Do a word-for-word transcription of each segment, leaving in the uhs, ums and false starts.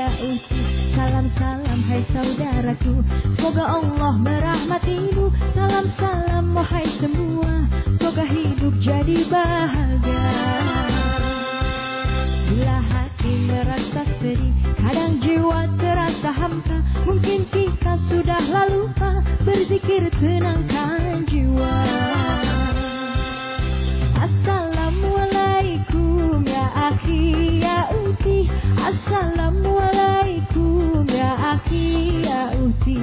ya uti. Salam-salam hai saudaraku, semoga Allah merahmatimu. Salam-salam wahai semua, semoga hidup jadi bahagia. Bila hati merasa sedih, kadang jiwa terasa hampa, mungkin kita sudah lupa berzikir tenangkan jiwa. Assalamualaikum ya akhi ya uti. Assalamualaikum ya akhi ya uti.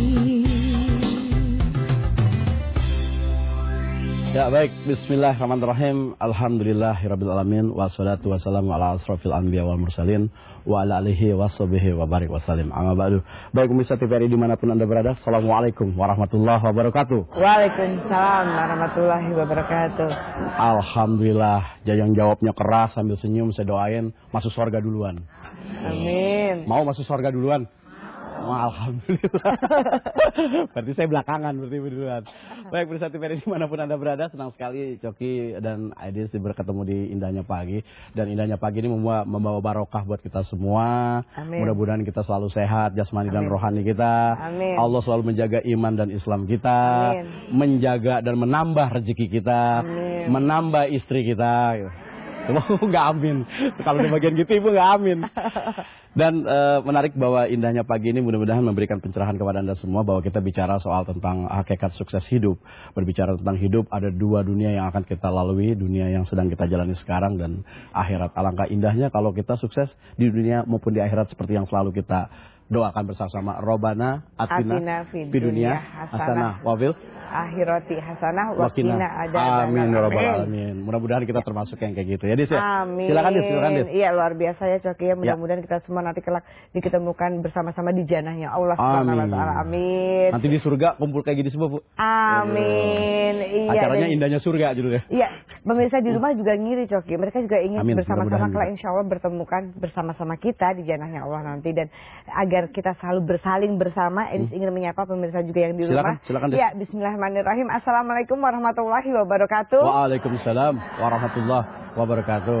Ya baik, bismillahirrahmanirrahim. Alhamdulillahirabbil alamin, wassalatu wassalamu ala asrofil anbiya wal mursalin wa ala alihi washabihi wa barik wasallim. Amma ba'du. Baik pemirsa T V R I dimanapun Anda berada, assalamualaikum warahmatullahi wabarakatuh. Waalaikumsalam warahmatullahi wabarakatuh. Alhamdulillah, Jajang jawabnya keras sambil senyum, saya doain masuk surga duluan. Amin. Mau masuk surga duluan? Oh, alhamdulillah. Berarti saya belakangan berarti duluan. Baik pemirsa T V R I dimanapun Anda berada, senang sekali Coki dan Aidis berketemu di Indahnya Pagi. Dan Indahnya Pagi ini membawa, membawa barokah buat kita semua. Mudah-mudahan kita selalu sehat jasmani Amin. Dan rohani kita. Amin. Allah selalu menjaga iman dan Islam kita. Amin. Menjaga dan menambah rezeki kita. Amin. Menambah istri kita. Ibu nggak amin. Kalau di bagian gitu ibu nggak amin. Dan e, menarik bahwa Indahnya Pagi ini mudah-mudahan memberikan pencerahan kepada Anda semua bahwa kita bicara soal tentang hakikat sukses hidup. Berbicara tentang hidup, ada dua dunia yang akan kita lalui, dunia yang sedang kita jalani sekarang dan akhirat. Alangkah indahnya kalau kita sukses di dunia maupun di akhirat seperti yang selalu kita doakan bersama-sama. Robana atina fid dunya hasanah wa fil akhirati hasanah wa qina adzabannar. Amin ya rabbal alamin. Mudah-mudahan kita termasuk yang kayak gitu ya, Dis ya. Amin. Silakan Dis, silakan Dis. Iya, luar biasa ya Coki ya. Mudah-mudahan ya. Kita semua nanti kelak diketemukan bersama-sama di janahnya Allah Subhanahu wa taala. Amin. Nanti di surga kumpul kayak gini semua, Bu. Amin. Iya. Acaranya dan, Indahnya Surga judulnya. Iya, pemirsa di rumah juga ngiri Coki. Mereka juga ingin Amin. bersama-sama kelak insyaallah bertemukan bersama-sama kita di janahnya Allah nanti, dan agar kita selalu bersaling bersama. Edis hmm. ingin menyapa pemirsa juga yang di silakan, rumah. Silakan, ya, bismillahirrahmanirrahim. Assalamualaikum warahmatullahi wabarakatuh. Waalaikumsalam warahmatullahi wabarakatuh.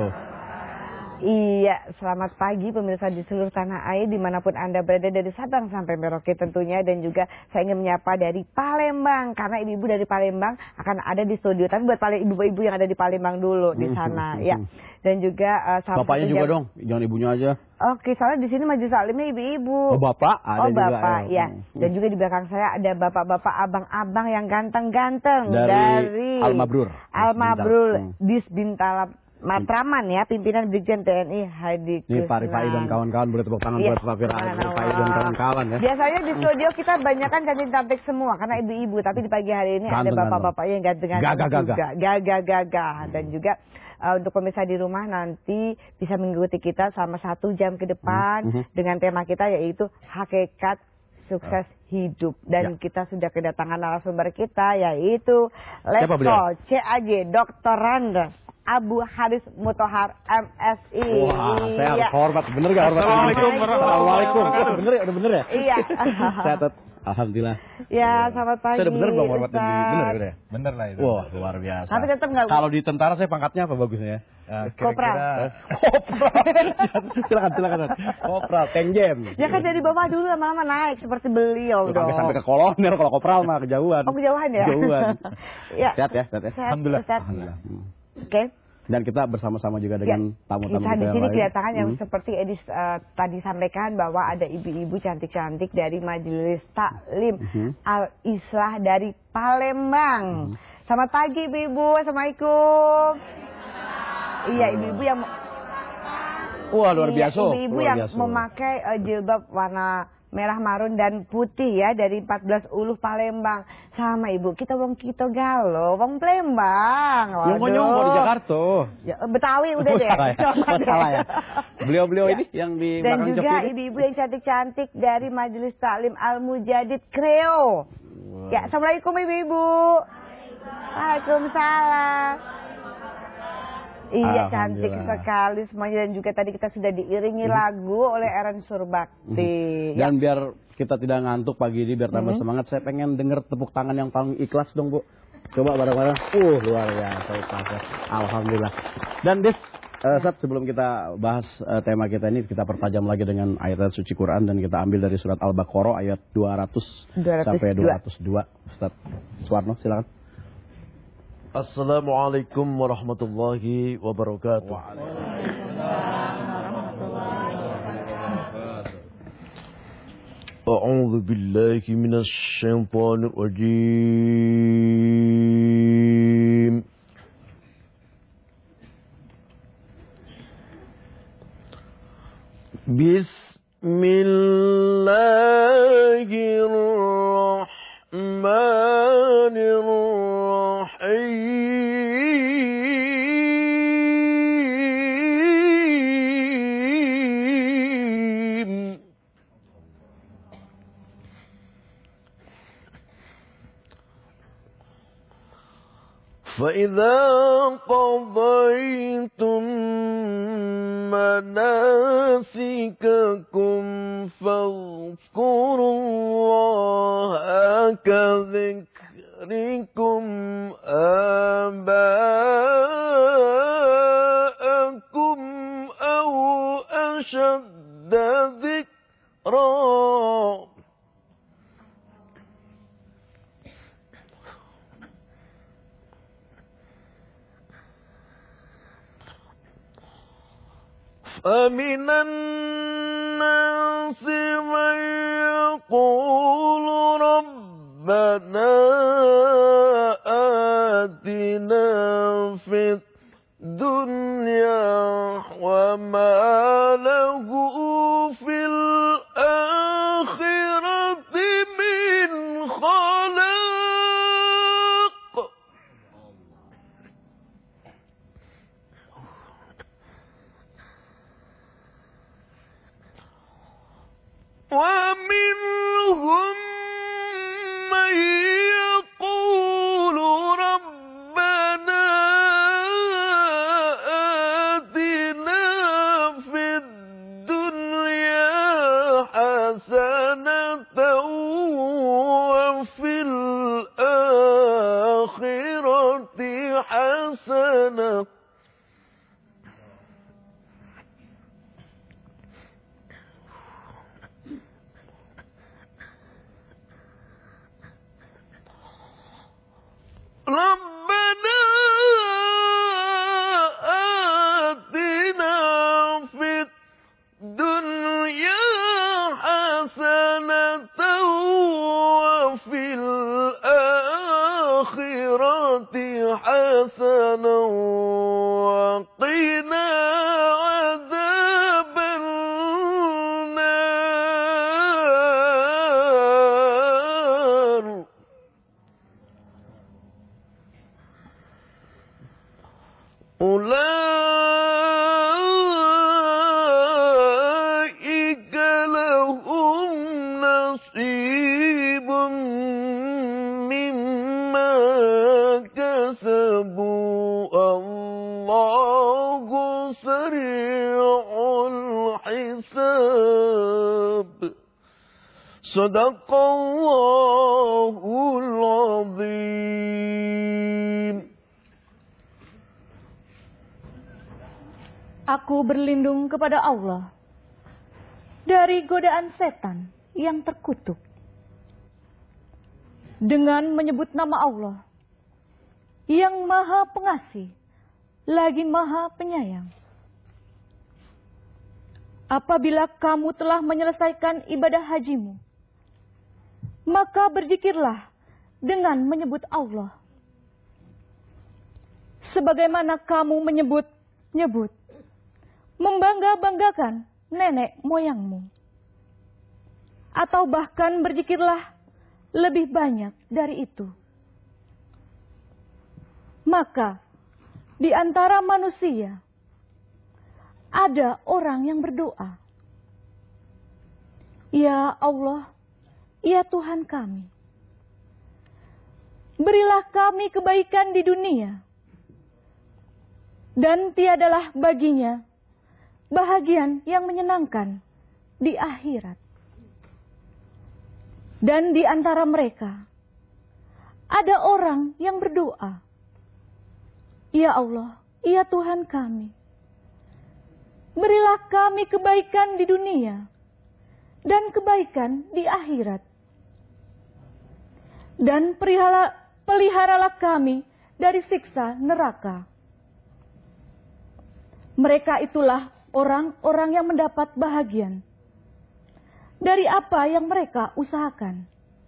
Iya, selamat pagi pemirsa di seluruh tanah air dimanapun Anda berada, dari Sabang sampai Merauke tentunya. Dan juga saya ingin menyapa dari Palembang, karena ibu-ibu dari Palembang akan ada di studio. Tapi buat ibu-ibu yang ada di Palembang dulu di sana ya. Dan juga uh, bapaknya juga jam... dong, jangan ibunya aja. Oke, soalnya di sini majelis taklimnya ibu-ibu. Oh, bapak ada oh, juga. Bapak, ya. Hmm. Dan juga di belakang saya ada bapak-bapak, abang-abang yang ganteng-ganteng dari, dari Al-Mabrur. Al-Mabrur Disbintala Matraman ya, pimpinan Brigjen T N I Hadi Kusnan. Ini Pak Rifai dan kawan-kawan, boleh tepuk tangan ya. Buat Pak Rifai dan kawan-kawan ya. Biasanya di studio kita banyakan cantik-cantik semua karena ibu-ibu, tapi di pagi hari ini ganteng, ada bapak-bapak yang ganteng-ganteng juga. Gagah-gagah. Dan juga uh, untuk pemirsa di rumah nanti bisa mengikuti kita selama satu jam ke depan mm -hmm. dengan tema kita yaitu hakikat sukses hidup. Dan ya. Kita sudah kedatangan narasumber kita yaitu Letko C A G Doktor Randes Abu Haris Mutohar M Si. Wah, saya harus hormat, bener gak hormat? Assalamualaikum warahmatullahi wabarakatuh. Bener ya, udah bener ya? Iya. Saya tetap, alhamdulillah. Ya, selamat pagi. Saya udah bener belum hormat ini? Bener ya? Bener lah itu. Wah, luar biasa. Tapi tetap nggak. Kalau di tentara saya pangkatnya apa bagusnya ya? Ya, Kopral. Kopral. Silakan, silakan. Kopral, Tengjem. Ya kan dari bawah dulu lama-lama naik seperti beliau dong. Sampai ke kolonel, kalau kopral mah kejauhan. Oh, kejauhan ya? Kejauhan. Ya. Sehat ya, sehat ya. Sehat, Alhamdulillah. Sehat. Alhamdulillah. Oke. Okay. Dan kita bersama-sama juga dengan tamu-tamu ya, kita di sini kedatangan yang hmm. seperti Edis uh, tadi sampaikan bahwa ada ibu-ibu cantik-cantik dari Majelis Taklim hmm. Al-Islah dari Palembang. Hmm. Selamat pagi ibu-ibu, assalamualaikum. Iya, ibu-ibu yang wah luar biasa. Ibu-ibu yang biasa. Memakai uh, jilbab warna merah marun dan putih ya dari empat belas Uluh Palembang. Sama ibu, kita wong kita galo, wong Palembang. Nyongko-nyongko di Jakarta. Ya, Betawi udah deh. Salah ya. Salah ya. Beliau-beliau ya. Ini yang di dan belakang juga ibu-ibu yang cantik-cantik dari Majelis Taklim Al-Mujadid Kreo. Wow. Ya, assalamualaikum ibu-ibu. Waalaikumsalam. Iya, cantik sekali semuanya. Dan juga tadi kita sudah diiringi hmm. lagu oleh Eren Surbakti. Hmm. Dan ya. Biar kita tidak ngantuk pagi ini, biar tambah hmm. semangat, saya pengen denger tepuk tangan yang paling ikhlas dong, Bu. Coba bareng-bareng. Uh, luar biasa. Alhamdulillah. Dan Dis, Uh, Ustaz, sebelum kita bahas uh, tema kita ini, kita pertajam lagi dengan ayat suci Quran dan kita ambil dari surat Al-Baqarah ayat dua ratus sampai dua ratus dua. Ustaz Suwarno, silakan. Assalamualaikum warahmatullahi wabarakatuh. A'udzu billahi minasy syaithanir rajim. Bismillahirrahmanirrahim. فَإِذَا قَضَيْتُم مَّنَاسِكَكُمْ فَاذْكُرُوا اللَّهَ كَذِكْرِكُمْ آبَاءَكُمْ أَوْ أَشَدَّ ذِكْرًا. فَمِنَ النَّاسِ مَن يَقُولُ رَبَّنَا آتِنَا فِي الدُّنْيَا وَمَا لَهُ فِي الْآخِرَةِ مِنْ خَلَاقٍ. وَمِنْهُمْ مَنْ يَقُولُ رَبَّنَا آتِنَا فِي الدُّنْيَا حَسَنَةً وَفِي الْآخِرَةِ حَسَنَةً رَبَّنَا آتِنَا فِي الدُّنْيَا حَسَنَةً وَفِي الْآخِرَةِ حَسَنَةً وَقِنَا عَذَابَ النَّارِ. أولئك لهم نصيب مما كسبوا الله سريع الحساب. صدق الله العظيم. Aku berlindung kepada Allah dari godaan setan yang terkutuk. Dengan menyebut nama Allah yang Maha Pengasih lagi Maha Penyayang. Apabila kamu telah menyelesaikan ibadah hajimu, maka berzikirlah dengan menyebut Allah. Sebagaimana kamu menyebut-nyebut, membangga-banggakan nenek moyangmu. Atau bahkan berzikirlah lebih banyak dari itu. Maka di antara manusia ada orang yang berdoa, "Ya Allah, ya Tuhan kami, berilah kami kebaikan di dunia, dan tiadalah baginya bahagian yang menyenangkan di akhirat." Dan di antara mereka ada orang yang berdoa, "Ya Allah, ya Tuhan kami, berilah kami kebaikan di dunia dan kebaikan di akhirat. Dan pelihara, peliharalah kami dari siksa neraka. Mereka itulah orang-orang yang mendapat bahagian dari apa yang mereka usahakan.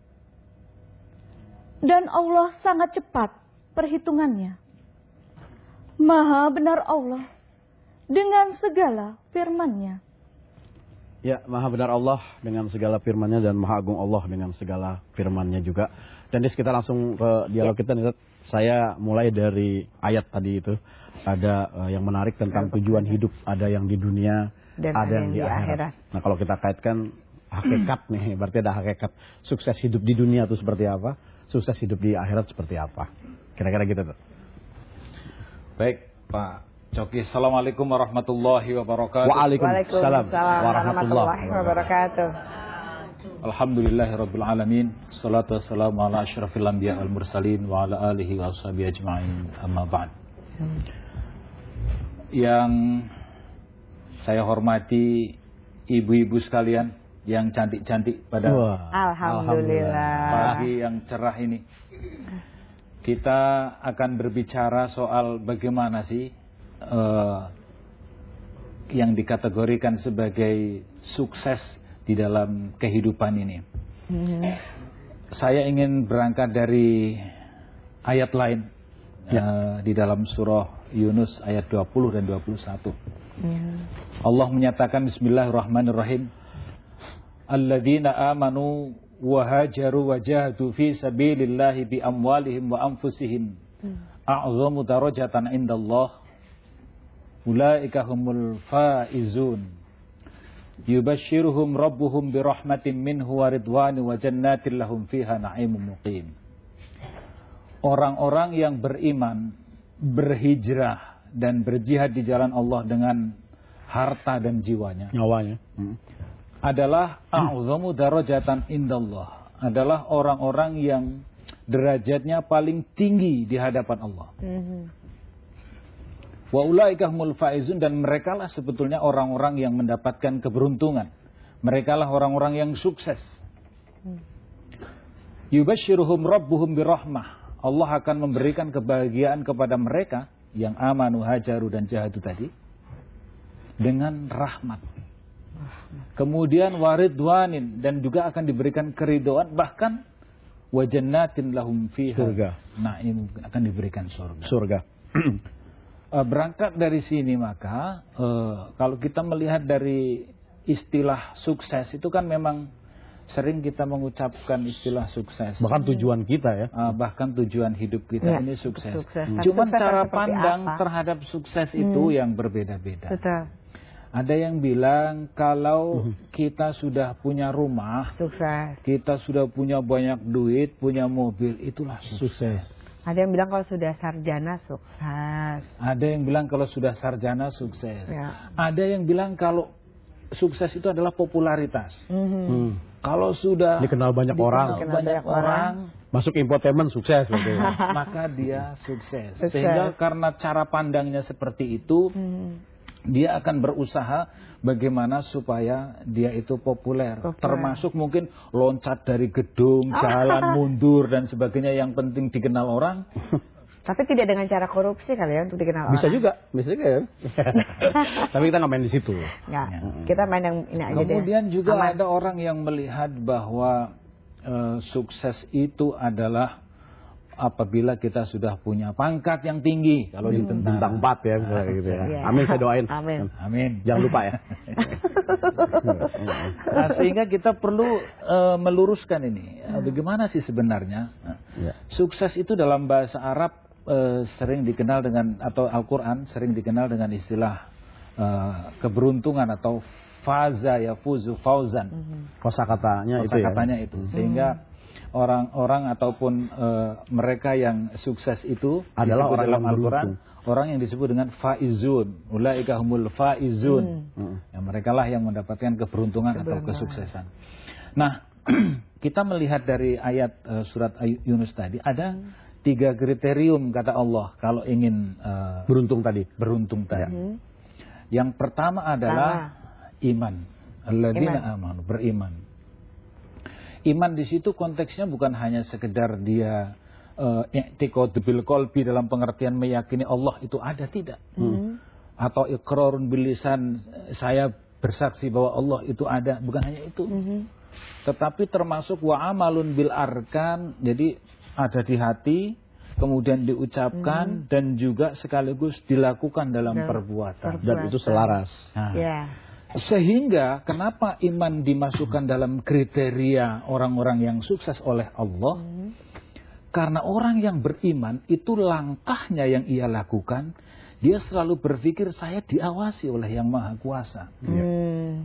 Dan Allah sangat cepat perhitungannya. Maha benar Allah dengan segala firman-Nya. Ya, maha benar Allah dengan segala firman-Nya dan maha agung Allah dengan segala firman-Nya juga. Dan kita langsung ke dialog kita nih. Saya mulai dari ayat tadi itu. Ada uh, yang menarik tentang tujuan hidup. Ada yang di dunia, dan ada yang di, di akhirat. akhirat. Nah, kalau kita kaitkan hakikat nih, berarti ada hakikat. Sukses hidup di dunia itu seperti apa? Sukses hidup di akhirat seperti apa? Kira-kira gitu tuh. Baik, Pak Coki. Assalamualaikum warahmatullahi wabarakatuh. Waalaikumsalam warahmatullahi wabarakatuh. Alhamdulillahirabbil alamin. Shalatu wassalamu ala asyrafil anbiya wal mursalin wa ala alihi wa washabihi ajmain. Amma ba'd. Yang saya hormati ibu-ibu sekalian yang cantik-cantik pada Alhamdulillah. pagi yang cerah ini. Kita akan berbicara soal bagaimana sih uh, yang dikategorikan sebagai sukses di dalam kehidupan ini. Hmm. Saya ingin berangkat dari ayat lain ya. uh, di dalam surah Yunus ayat dua puluh dan dua puluh satu. Hmm. Allah menyatakan Bismillahirrahmanirrahim. Alladzina amanu wa hajaru wa jahadu fi sabilillahi bi amwalihim wa anfusihim a'zamu darajatan indallah ulaika humul faizun yubashshiruhum rabbuhum bi rahmatin minhu wa ridwani wa jannatin lahum fiha na'imun muqim. Orang-orang yang beriman, berhijrah dan berjihad di jalan Allah dengan harta dan jiwanya, nyawanya, hmm. adalah a'zamu darajatan indallah, adalah orang-orang yang derajatnya paling tinggi di hadapan Allah. Mm-hmm. Wa ulaika humul faizun, dan merekalah sebetulnya orang-orang yang mendapatkan keberuntungan. Merekalah orang-orang yang sukses. Mm. Yubashshiruhum rabbuhum birahmah. Allah akan memberikan kebahagiaan kepada mereka yang amanu, hajaru dan jahadu tadi dengan rahmat. Kemudian waridwanin, dan juga akan diberikan keridhaan, bahkan wajannatin lahum fiha surga. Na'im, akan diberikan surga. Surga. Berangkat dari sini maka uh, kalau kita melihat dari istilah sukses itu kan memang sering kita mengucapkan istilah sukses. Bahkan tujuan kita ya. Uh, bahkan tujuan hidup kita ya, ini sukses. sukses. Hmm. Cuman sukses cara pandang apa? terhadap sukses itu hmm. yang berbeda-beda. Betul. Ada yang bilang kalau kita sudah punya rumah, sukses. Kita sudah punya banyak duit, punya mobil, itulah sukses. Ada yang bilang kalau sudah sarjana sukses. Ada yang bilang kalau sudah sarjana sukses. Ya. Ada yang bilang kalau sukses itu adalah popularitas. Mm-hmm. Hmm. Kalau sudah dikenal banyak dikenal orang, banyak, banyak orang, masuk infotainment sukses, maka dia sukses. sukses. Sehingga karena cara pandangnya seperti itu. Hmm. Dia akan berusaha bagaimana supaya dia itu populer. populer. Termasuk mungkin loncat dari gedung, jalan mundur dan sebagainya, yang penting dikenal orang. Tapi tidak dengan cara korupsi kali ya untuk dikenal bisa orang. Juga, bisa juga ya. Tapi kita nggak main di situ. Nggak, ya. Kita main yang ini aja. Kemudian deh. juga Aman. ada orang yang melihat bahwa uh, sukses itu adalah apabila kita sudah punya pangkat yang tinggi, kalau hmm. di tentara. Bintang empat ya, nah, gitu ya. Yeah. Amin, saya doain. Amin. Amin. Jangan lupa ya. Nah, sehingga kita perlu uh, meluruskan ini. Uh, bagaimana sih sebenarnya? Nah, yeah. Sukses itu dalam bahasa Arab uh, sering dikenal dengan, atau Al-Quran sering dikenal dengan istilah uh, keberuntungan atau faza yafuzu fauzan. Mm-hmm. Kosakatanya itu ya. Kosakatanya itu. Sehingga mm-hmm. orang-orang ataupun uh, mereka yang sukses itu adalah orang dalam Al-Quran, orang yang disebut dengan faizun. Ulaika humul faizun. Hmm. Ya, mereka lah yang mendapatkan keberuntungan atau kesuksesan. Nah, kita melihat dari ayat uh, surat Yunus tadi, ada tiga kriterium kata Allah kalau ingin uh, beruntung tadi. Beruntung tadi. Hmm. Yang pertama adalah iman. Alladzina amanu, beriman. Iman di situ konteksnya bukan hanya sekedar dia i'tiqad bil qalbi dalam pengertian meyakini Allah itu ada, tidak. Hmm. Atau iqrarun bil lisan, saya bersaksi bahwa Allah itu ada, bukan hanya itu. Hmm. Tetapi termasuk wa amalun bil arkan, jadi ada di hati, kemudian diucapkan, hmm. dan juga sekaligus dilakukan dalam nah, perbuatan. Dan itu selaras. Nah. Yeah. Sehingga kenapa iman dimasukkan dalam kriteria orang-orang yang sukses oleh Allah? Hmm. Karena orang yang beriman itu langkahnya yang ia lakukan, dia selalu berpikir saya diawasi oleh Yang Maha Kuasa. Hmm.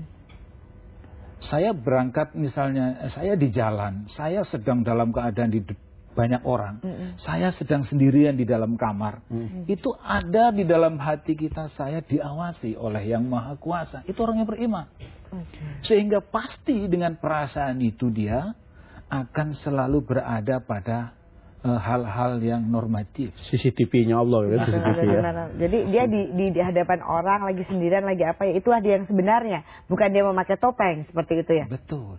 Saya berangkat misalnya, saya di jalan, saya sedang dalam keadaan di banyak orang, hmm. saya sedang sendirian di dalam kamar. Hmm. Itu ada di dalam hati kita, saya diawasi oleh Yang Maha Kuasa. Itu orang yang beriman. Okay. Sehingga pasti dengan perasaan itu dia akan selalu berada pada hal-hal yang normatif. C C T V-nya Allah ya, C C T V ya. Jadi dia di, di, di hadapan orang lagi sendirian lagi apa ya, itulah dia yang sebenarnya, bukan dia memakai topeng seperti itu ya. Betul.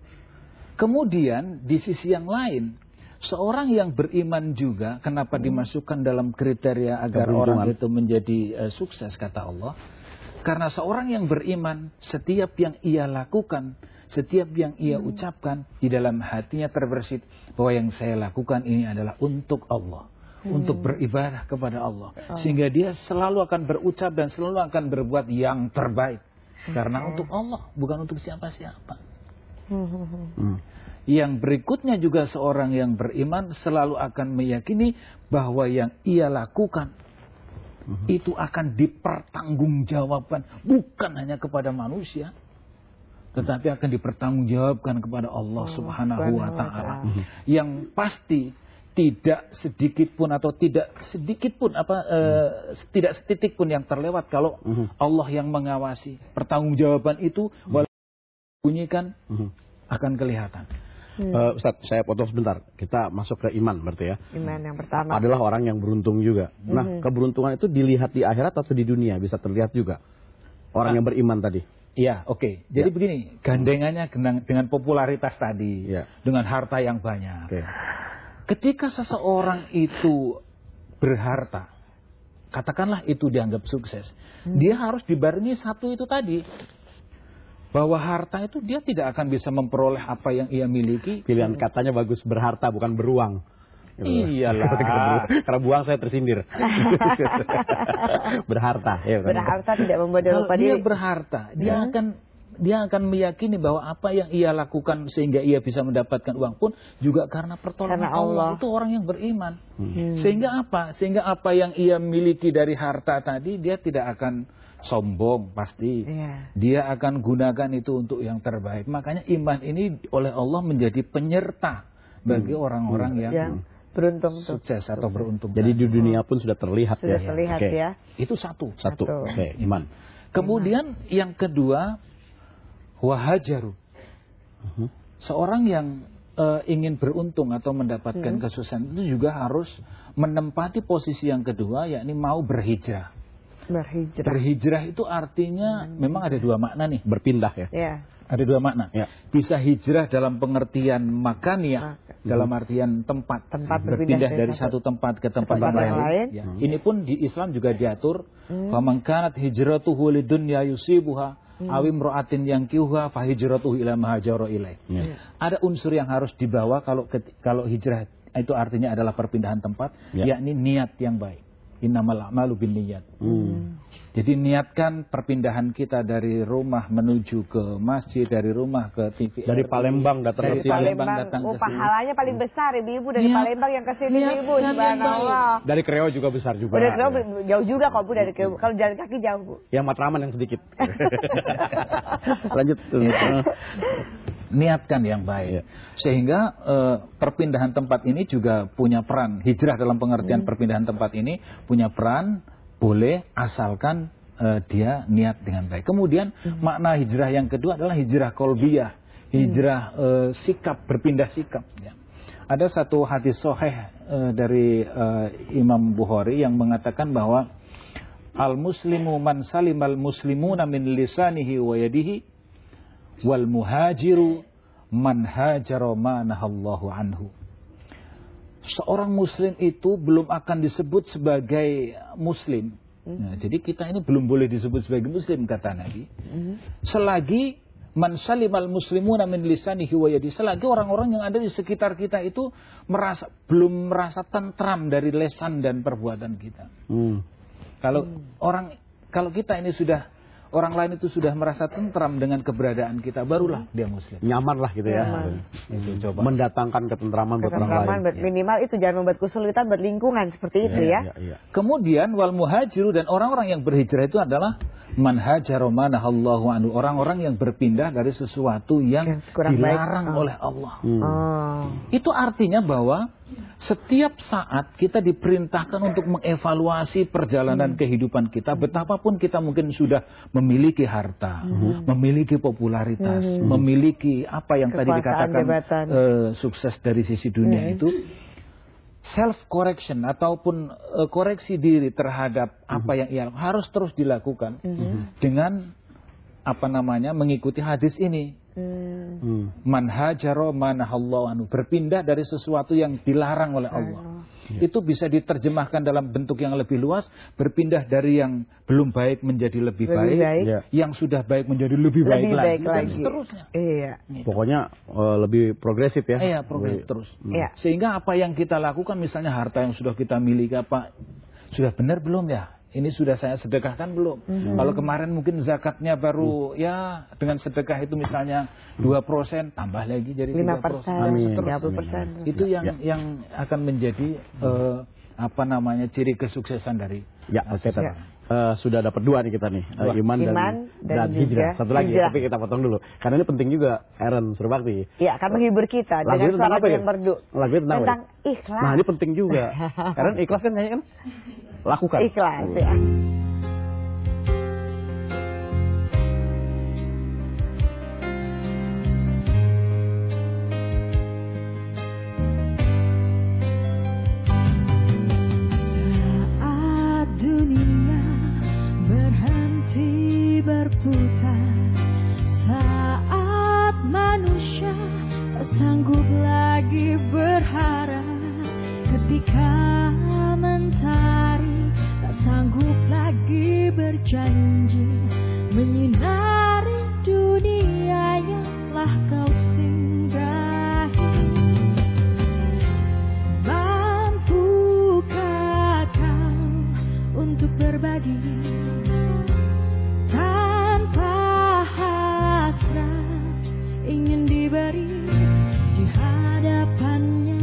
Kemudian di sisi yang lain, seorang yang beriman juga kenapa hmm. dimasukkan dalam kriteria agar orang itu menjadi uh, sukses kata Allah? Karena seorang yang beriman, setiap yang ia lakukan, setiap yang ia hmm. ucapkan, di dalam hatinya terbersit bahwa yang saya lakukan ini adalah untuk Allah. Hmm. Untuk beribadah kepada Allah. Oh. Sehingga dia selalu akan berucap dan selalu akan berbuat yang terbaik. Hmm. Karena untuk Allah, bukan untuk siapa-siapa. Hmm. Hmm. Yang berikutnya juga seorang yang beriman selalu akan meyakini bahwa yang ia lakukan hmm. itu akan dipertanggungjawabkan. Bukan hanya kepada manusia, tetapi akan dipertanggungjawabkan kepada Allah oh, Subhanahu wa Ta'ala. Yang pasti tidak sedikit pun atau tidak sedikit pun apa hmm. uh, tidak setitik pun yang terlewat kalau hmm. Allah yang mengawasi. Pertanggungjawaban itu hmm. walaupun bunyikan hmm. akan kelihatan. Hmm. Uh, Ustaz, saya potong sebentar. Kita masuk ke iman berarti ya. Iman yang pertama adalah orang yang beruntung juga. Hmm. Nah, keberuntungan itu dilihat di akhirat atau di dunia? Bisa terlihat juga orang nah. yang beriman tadi. Iya, oke. Okay. Jadi ya. begini, gandengannya dengan, dengan popularitas tadi, ya. dengan harta yang banyak. Okay. Ketika seseorang itu berharta, katakanlah itu dianggap sukses, hmm. dia harus dibarengi satu itu tadi, bahwa harta itu dia tidak akan bisa memperoleh apa yang ia miliki. Pilihan katanya bagus, berharta bukan beruang. Iyalah, karena buang saya tersindir. Berharta, ya, berharta tidak membuat dia lupa diri. Dia diri. berharta, dia hmm. akan dia akan meyakini bahwa apa yang ia lakukan sehingga ia bisa mendapatkan uang pun juga karena pertolongan karena Allah. Allah. Itu orang yang beriman. Hmm. Sehingga apa? Sehingga apa yang ia miliki dari harta tadi dia tidak akan sombong pasti. Yeah. Dia akan gunakan itu untuk yang terbaik. Makanya iman ini oleh Allah menjadi penyerta bagi orang-orang hmm. yang yeah. beruntung sukses atau beruntung. Jadi di dunia pun sudah terlihat sudah ya. terlihat okay. ya. Itu satu. Satu. satu. Oke, okay. iman. Kemudian iman. Yang kedua, wahajaru. Uh-huh. Seorang yang uh, ingin beruntung atau mendapatkan hmm. kesuksesan itu juga harus menempati posisi yang kedua, yakni mau berhijrah. Berhijrah. Berhijrah itu artinya hmm. memang ada dua makna nih. Berpindah ya. Yeah. Ada dua makna. Ya. Bisa hijrah dalam pengertian makaniah, Maka. dalam artian tempat, tempat berpindah dari satu tempat ke tempat, tempat yang lain. lain. Ya. Hmm. Ini pun di Islam juga diatur. Faman kanat hijratuhu lidunya yusibuha awim ro'atin yang kiuha fahijratuhu ila mahajaro ilaih. Ya. Ada unsur yang harus dibawa kalau kalau hijrah itu artinya adalah perpindahan tempat, ya. yakni niat yang baik. Innamal a'malu binniyat. Hmm. Jadi niatkan perpindahan kita dari rumah menuju ke masjid, dari rumah ke T V. Dari Palembang datang ke sini. Palembang datang oh, ke sini. pahalanya paling besar ibu-ibu dari niat, Palembang yang ke sini ibu. Subhanallah. Dari Kreo juga besar juga. Dari Kreo ya. jauh juga kok Bu dari Kreo. Kalau jalan kaki jauh Bu. Yang Matraman yang sedikit. Lanjut. Niatkan yang baik. Sehingga uh, perpindahan tempat ini juga punya peran. Hijrah dalam pengertian hmm. perpindahan tempat ini punya peran, boleh asalkan uh, dia niat dengan baik. Kemudian hmm. makna hijrah yang kedua adalah hijrah kolbiyah. Hijrah hmm. uh, sikap, berpindah sikap. Ya. Ada satu hadis sahih uh, dari uh, Imam Bukhari yang mengatakan bahwa al-muslimu man salimal muslimuna min lisanihi wa yadihi wal muhajiru man hajara ma nahallahu anhu. Seorang muslim itu belum akan disebut sebagai muslim. Nah, jadi kita ini belum boleh disebut sebagai muslim, kata Nabi. Selagi man salimal muslimuna min lisanihi wa yadihi, selagi orang-orang yang ada di sekitar kita itu merasa belum merasa tentram dari lesan dan perbuatan kita. Hmm. Kalau hmm. orang kalau kita ini sudah orang lain itu sudah merasa tentram dengan keberadaan kita, barulah dia muslim. Nyaman lah gitu ya. Nyaman. Itu coba mendatangkan ketentraman buat orang lain. Minimal itu jangan membuat kesulitan buat lingkungan seperti itu ya. ya. ya, ya. Kemudian wal muhajiru, dan orang-orang yang berhijrah itu adalah man hajara ma nahallahu anhu, orang-orang yang berpindah dari sesuatu yang, yang dilarang baik. oleh Allah. Hmm. Oh. Itu artinya bahwa setiap saat kita diperintahkan untuk mengevaluasi perjalanan hmm. kehidupan kita, betapapun kita mungkin sudah memiliki harta, hmm. memiliki popularitas, hmm. memiliki apa yang Kekuasaan, tadi dikatakan uh, sukses dari sisi dunia hmm. itu, self correction ataupun uh, koreksi diri terhadap hmm. apa yang ia harus terus dilakukan hmm. dengan apa namanya mengikuti hadis ini. Hmm. Man hajaro manahallahu anhu, berpindah dari sesuatu yang dilarang oleh Allah. Ya. Itu bisa diterjemahkan dalam bentuk yang lebih luas, berpindah dari yang belum baik menjadi lebih, lebih baik, baik. Ya. Yang sudah baik menjadi lebih, lebih baik, baik lagi, lagi dan seterusnya. Iya. Pokoknya uh, lebih progresif ya. Iya, progresif terus. Hmm. Sehingga apa yang kita lakukan, misalnya harta yang sudah kita miliki, apa sudah benar belum ya? Ini sudah saya sedekahkan belum? Mm-hmm. Kalau kemarin mungkin zakatnya baru mm. ya dengan sedekah itu misalnya dua persen, tambah lagi jadi lima persen, tiga puluh persen. Itu yang ya. yang akan menjadi uh, apa namanya ciri kesuksesan dari ya, oke okay, ya. uh, sudah dapat dua nih kita nih, uh, iman, iman dan, dan, dan hijrah. Satu lagi hijrah. Tapi kita potong dulu karena ini penting juga, Aaron Surbakti. Iya, akan menghibur kita lagu dengan suara yang merdu. Lagu itu tentang, tentang ikhlas. Nah, ini penting juga. Aaron ikhlas kan nyanyi kan? Lakukan. Ikhlas ya. Saat dunia berhenti berputar, saat manusia tak sanggup lagi berharap, ketika mentari tak sanggup lagi berjanji menyinari dunia yang telah kau singgahi. Mampukah kau untuk berbagi tanpa hasrat, ingin diberi di hadapannya?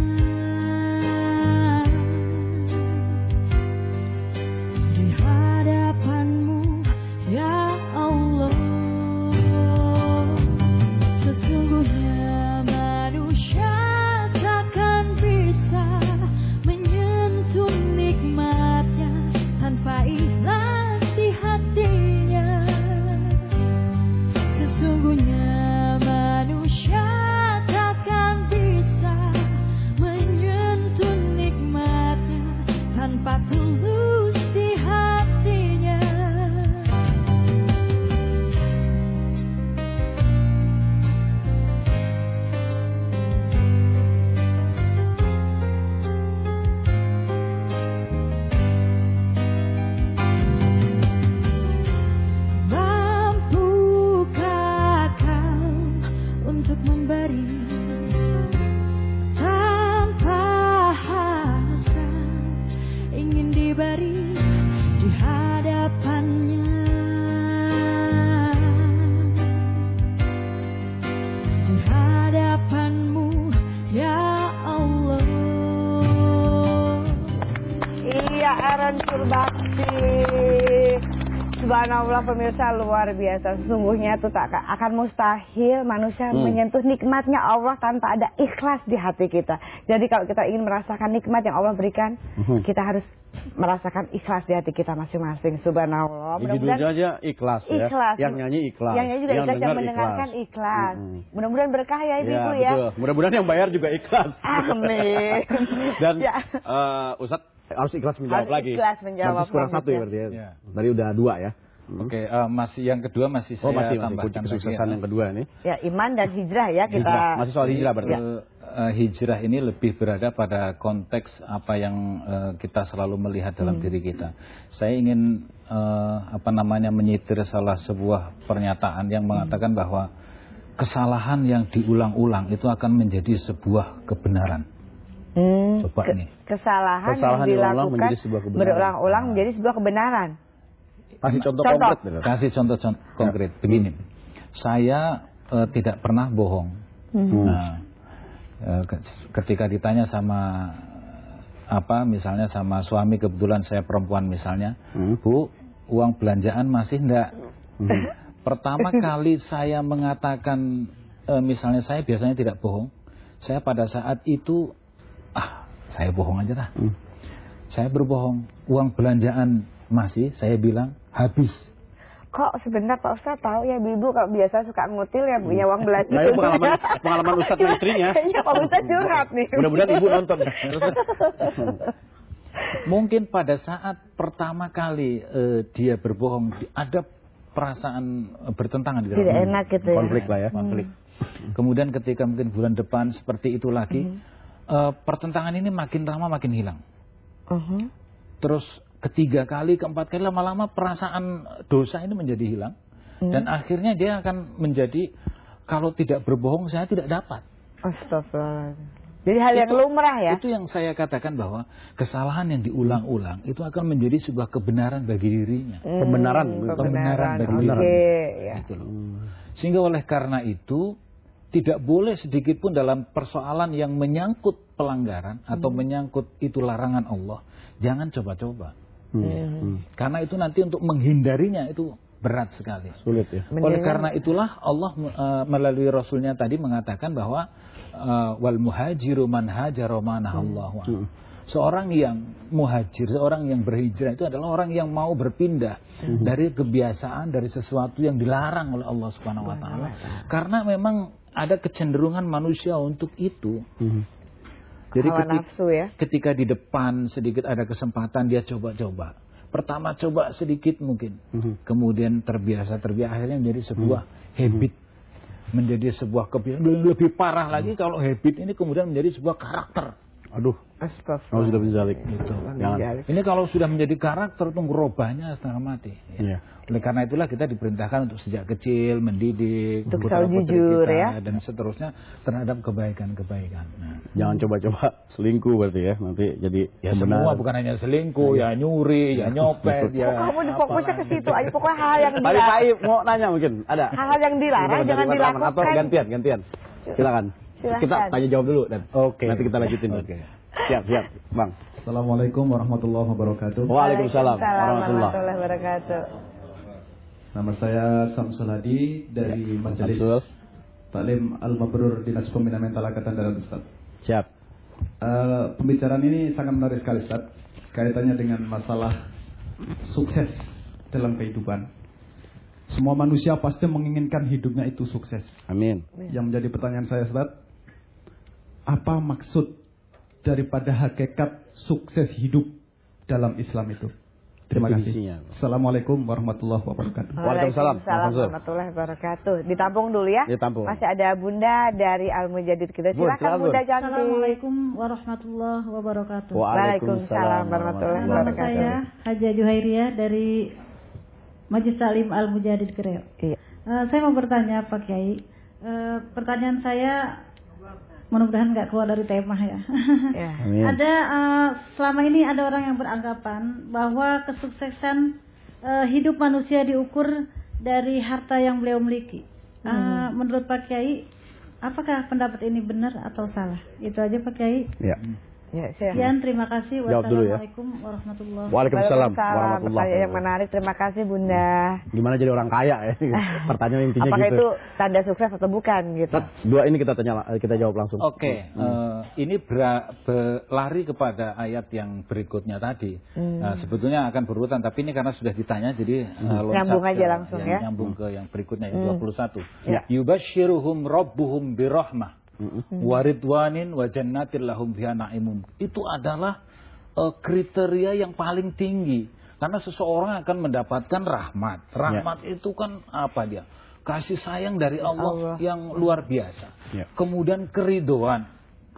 Subhanallah, pemirsa, luar biasa. Sesungguhnya itu tak akan mustahil manusia hmm. menyentuh nikmatnya Allah tanpa ada ikhlas di hati kita. Jadi kalau kita ingin merasakan nikmat yang Allah berikan, hmm. kita harus merasakan ikhlas di hati kita masing-masing. Subhanallah. Mudah-mudahan aja ikhlas ya. Ikhlas. Yang nyanyi ikhlas. Yang nyanyi juga yang ikhlas, yang mendengarkan ikhlas. ikhlas. Hmm. Mudah-mudahan berkah ya Ibu ya. ya. Mudah-mudahan yang bayar juga ikhlas. Amin. Dan ya. uh, Ustadz, harus ikhlas menjawab harus lagi. ikhlas menjawab. Masih kurang satu ya berarti ya. Ya. Tadi udah dua ya. Oke, okay, uh, masih yang kedua masih oh, saya masih, tambahkan masih kesuksesan lagi, yang kedua ini. Ya, iman dan hijrah ya kita. Hijrah. Masih soal hijrah berarti. Ya. Uh, hijrah ini lebih berada pada konteks apa yang uh, kita selalu melihat dalam hmm. diri kita. Saya ingin uh, apa namanya menyitir salah sebuah pernyataan yang mengatakan hmm. bahwa kesalahan yang diulang-ulang itu akan menjadi sebuah kebenaran. Hmm, Coba ke nih. Kesalahan, kesalahan yang dilakukan menjadi sebuah kebenaran. berulang-ulang menjadi sebuah kebenaran. Kasih contoh, contoh. konkret. Bener. Kasih contoh-contoh konkret. Begini, saya uh, tidak pernah bohong. Hmm. Nah, uh, ketika ditanya sama apa, misalnya sama suami, kebetulan saya perempuan misalnya, hmm. Bu, uang belanjaan masih enggak? Hmm. Pertama kali saya mengatakan, uh, misalnya saya biasanya tidak bohong. Saya pada saat itu, ah, saya bohong aja lah. Hmm. Saya berbohong, uang belanjaan masih, saya bilang habis. Kok sebentar Pak Ustadz tahu ya ibu kalau biasa suka ngutil ya punya uang belanja. Nah, pengalaman pengalaman Ustadz dan istrinya. Iya Pak Ustadz curhat nih. Mudah-mudahan ibu nonton. Mungkin pada saat pertama kali uh, dia berbohong, ada perasaan uh, bertentangan di dalam. Tidak enak gitu ya. Konflik lah ya. Konflik. Hmm. Kemudian ketika mungkin bulan depan seperti itu lagi, hmm. uh, pertentangan ini makin lama makin hilang. Uh-huh. Terus ketiga kali, keempat kali, lama-lama perasaan dosa ini menjadi hilang. Hmm. Dan akhirnya dia akan menjadi, kalau tidak berbohong saya tidak dapat. Astagfirullah. Jadi hal yang itu, lumrah ya? Itu yang saya katakan bahwa kesalahan yang diulang-ulang itu akan menjadi sebuah kebenaran bagi dirinya. Hmm, Pembenaran. Pembenaran, Pembenaran bagi okay, dirinya. Ya. Gitu loh. Sehingga oleh karena itu, tidak boleh sedikit pun dalam persoalan yang menyangkut pelanggaran atau hmm. menyangkut itu larangan Allah, jangan coba-coba. Hmm. Hmm. Karena itu nanti untuk menghindarinya itu berat sekali. Sulit ya. Oleh karena itulah Allah uh, melalui Rasulnya tadi mengatakan bahwa uh, wal muhajiru man hajara manahallahu anhu. Hmm. Seorang yang muhajir, seorang yang berhijrah itu adalah orang yang mau berpindah hmm. dari kebiasaan, dari sesuatu yang dilarang oleh Allah Subhanahu wa taala. Karena memang ada kecenderungan manusia untuk itu. Hmm. Jadi ketika, nafsu ya. ketika di depan sedikit ada kesempatan dia coba-coba. Pertama coba sedikit mungkin. Hmm. Kemudian terbiasa, terbiasa akhirnya menjadi sebuah hmm. habit. Menjadi sebuah kebiasaan. Lebih parah hmm. lagi kalau habit ini kemudian menjadi sebuah karakter. Aduh. Astagfirullah. Oh, sudah menjalik. Gitu. Ini kalau sudah menjadi karakter itu merubahnya setengah mati. Ya. Yeah. Oleh karena itulah kita diperintahkan untuk sejak kecil mendidik, untuk selalu jujur kita, ya, dan seterusnya terhadap kebaikan-kebaikan. Nah. Jangan coba-coba selingkuh berarti ya, nanti jadi ya semua bukan hanya selingkuh, nah, ya nyuri, ya nyopet, ya. Oh, kamu difokusnya ke situ aja, pokoknya hal yang dilarang. Tadi Pak Ip mau nanya mungkin ada. Hal-hal yang dilarang jangan dilakukan. Atau gantian, gantian. Silakan. Silahkan. Kita tanya jawab dulu dan oke. Nanti kita lanjutin. Oke. Okay. Siap, siap, Bang. Assalamualaikum warahmatullahi wabarakatuh. Waalaikumsalam warahmatullahi wabarakatuh. Nama saya Samsul Hadi dari ya, Majelis Samsul. Taklim Al-Mabrur Dinas Pembinaan Mental Angkatan Darat Ustaz. Siap. Uh, pembicaraan ini sangat menarik sekali Ustaz. Kaitannya dengan masalah sukses dalam kehidupan. Semua manusia pasti menginginkan hidupnya itu sukses. Amin. Yang menjadi pertanyaan saya Ustaz, apa maksud daripada hakikat sukses hidup dalam Islam itu? Terima kasih. Assalamualaikum warahmatullahi wabarakatuh. Waalaikumsalam warahmatullahi wabarakatuh. Ditampung dulu ya. Ditampung. Masih ada Bunda dari Al-Mujadid kita. Silakan Bunda cantik. Assalamualaikum warahmatullahi wabarakatuh. Waalaikumsalam warahmatullahi wabarakatuh. Nama saya Haja Juhairia dari Majelis Taklim Al-Mujadid Kreo. Iya. Uh, saya mau bertanya Pak Kiai. Uh, pertanyaan saya mudah-mudahan nggak keluar dari tema ya. Ya. Ada uh, selama ini ada orang yang beranggapan bahwa kesuksesan uh, hidup manusia diukur dari harta yang beliau miliki. Uh, hmm. Menurut Pak Kiai, apakah pendapat ini benar atau salah? Itu aja Pak Kiai. Ya. Ya, sekian, terima kasih. Wassalamualaikum ya. warahmatullahi wabarakatuh. Waalaikumsalam warahmatullahi wabarakatuh. Yang menarik, terima kasih Bunda. Gimana jadi orang kaya ya? Pertanyaan intinya apakah gitu. Apakah itu tanda sukses atau bukan gitu? Dua ini kita tanya, kita jawab langsung. Oke, okay. hmm. uh, ini berlari kepada ayat yang berikutnya tadi. Hmm. Uh, sebetulnya akan berurutan, tapi ini karena sudah ditanya, jadi uh, loncat nyambung aja ke, langsung ya. Nyambung ke yang berikutnya, yang hmm. dua puluh satu. Ya. Yubashiruhum rabbuhum birahmah. Mm-hmm. Waridwanin wa jannatin lahum fiha na'imun. Itu adalah uh, kriteria yang paling tinggi. Karena seseorang akan mendapatkan rahmat. Rahmat ya. Itu kan apa dia? Kasih sayang dari Allah, Allah. yang luar biasa. Ya. Kemudian keridoan.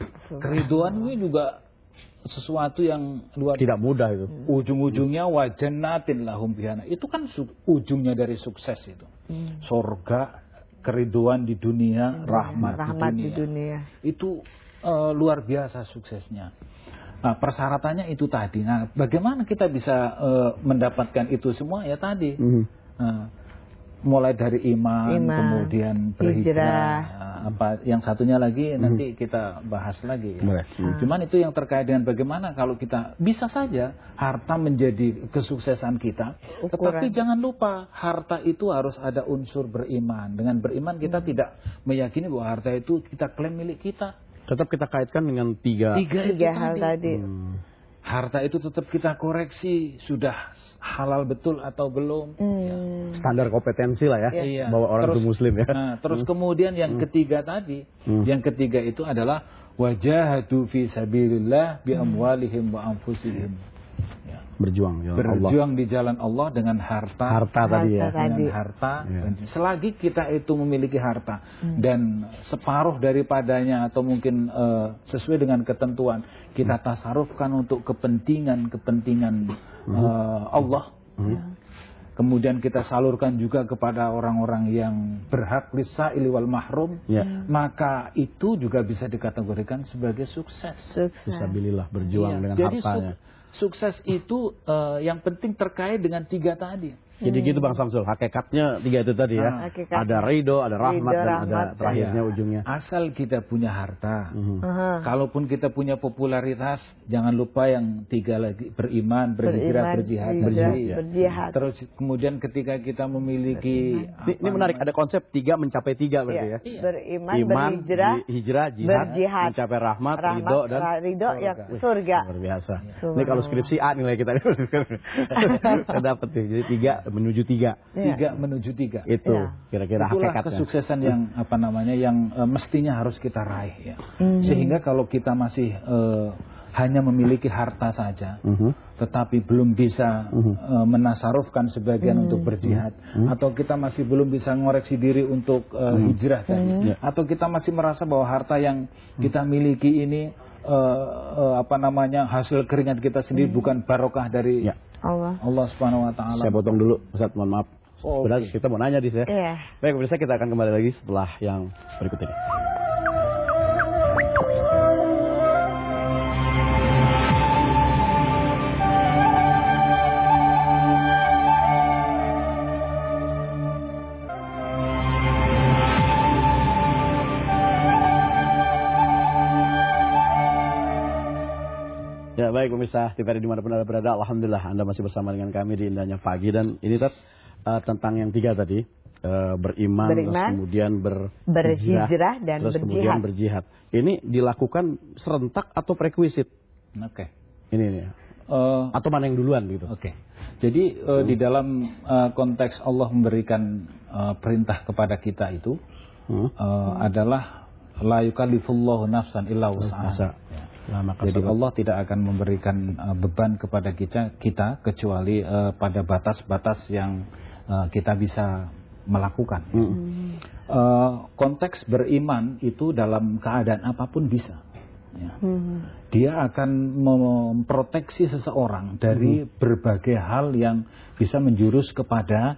Keridoan ini juga sesuatu yang luar tidak mudah itu. Ujung-ujungnya wajannatin lahum bihana. Itu kan ujungnya dari sukses itu. Hmm. Surga, keridoan di dunia, rahmat, rahmat di, dunia. di dunia. Itu uh, luar biasa suksesnya. Nah, persyaratannya itu tadi. Nah, bagaimana kita bisa uh, mendapatkan itu semua ya tadi? Hmm. Uh, mulai dari iman, iman kemudian berhijrah, apa yang satunya lagi hmm. nanti kita bahas lagi ya. Hmm. Cuman itu yang terkait dengan bagaimana kalau kita bisa saja harta menjadi kesuksesan kita, ukuran. Tetapi jangan lupa harta itu harus ada unsur beriman. Dengan beriman kita hmm. tidak meyakini bahwa harta itu kita klaim milik kita. Tetap kita kaitkan dengan tiga tiga, tiga hal tadi. tadi. Hmm. Harta itu tetap kita koreksi sudah halal betul atau belum. Hmm. Ya. Standar kompetensi lah ya, ya. Bahwa orang terus, itu muslim ya. Nah, terus hmm. kemudian yang hmm. ketiga tadi, hmm. yang ketiga itu adalah wajahadu fi sabilillah bi amwalihim wa anfusihim. Ya. Berjuang jalan Berjuang Allah. di jalan Allah dengan harta. Harta tadi ya. Dengan harta. Ya. Selagi kita itu memiliki harta hmm. dan separuh daripadanya atau mungkin uh, sesuai dengan ketentuan kita tasarufkan untuk kepentingan-kepentingan hmm. uh, Allah. Hmm. Ya. Kemudian kita salurkan juga kepada orang-orang yang berhak lisaili wal mahrum, ya. Maka itu juga bisa dikategorikan sebagai sukses. Fisabilillah, berjuang ya. dengan Jadi, hartanya. Su sukses itu uh, yang penting terkait dengan tiga tadi. Jadi hmm. gitu Bang Samsul, hakikatnya tiga itu tadi ya. Hakikatnya. Ada ridho, ada rahmat, ridho, dan rahmat, ada terakhirnya ya. ujungnya. Asal kita punya harta. Uh-huh. Uh-huh. Kalaupun kita punya popularitas, jangan lupa yang tiga lagi, beriman, berhijrah, berjihad. Berjihad. Ya. berjihad. Terus kemudian ketika kita memiliki... Ini, ini menarik, ada konsep tiga mencapai tiga berarti ya. ya. Beriman, Iman, berhijrah, hijrah, jihad, berjihad, mencapai rahmat, rahmat ridho, dan ridho yang surga. Luar biasa. Ya. Ini kalau skripsi A nilai kita. Kita dapat nih, jadi tiga menuju tiga. Tiga ya. menuju tiga. Itu kira-kira ya. Itulah hakikatnya. Kesuksesan yang apa namanya yang uh, mestinya harus kita raih ya. Mm-hmm. Sehingga kalau kita masih uh, hanya memiliki harta saja, mm-hmm. tetapi belum bisa mm-hmm. uh, menasarufkan sebagian mm-hmm. untuk berjihad, mm-hmm. atau kita masih belum bisa ngoreksi diri untuk uh, mm-hmm. hijrah tadi, mm-hmm. atau kita masih merasa bahwa harta yang kita miliki ini uh, uh, apa namanya hasil keringat kita sendiri, mm-hmm. bukan barokah dari ya. Allah. Allah Subhanahu wa taala. Saya potong dulu, Ustaz, mohon maaf. Oh, okay. Kita mau nanya di saya. Yeah. Baik, pemirsa, kita akan kembali lagi setelah yang berikut ini. Ya, baik pemirsa, T V R dimanapun Anda berada, alhamdulillah Anda masih bersama dengan kami di indahnya pagi. Dan ini Tat, uh, tentang yang tiga tadi, uh, beriman, beriman, terus kemudian ber, berhijrah, dan terus berjihad. kemudian berjihad. Ini dilakukan serentak atau prekuisit? Oke. Okay. Ini nih. Uh, atau mana yang duluan gitu? Oke. Okay. Jadi uh, hmm. di dalam uh, konteks Allah memberikan uh, perintah kepada kita itu hmm. Uh, hmm. adalah la yukallifullahu nafsan illa wus'aha. Nah, jadi Allah tidak akan memberikan uh, beban kepada kita kita kecuali uh, pada batas-batas yang uh, kita bisa melakukan. Mm. Uh, konteks beriman itu dalam keadaan apapun bisa. Ya. Mm. Dia akan memproteksi seseorang dari mm. berbagai hal yang bisa menjurus kepada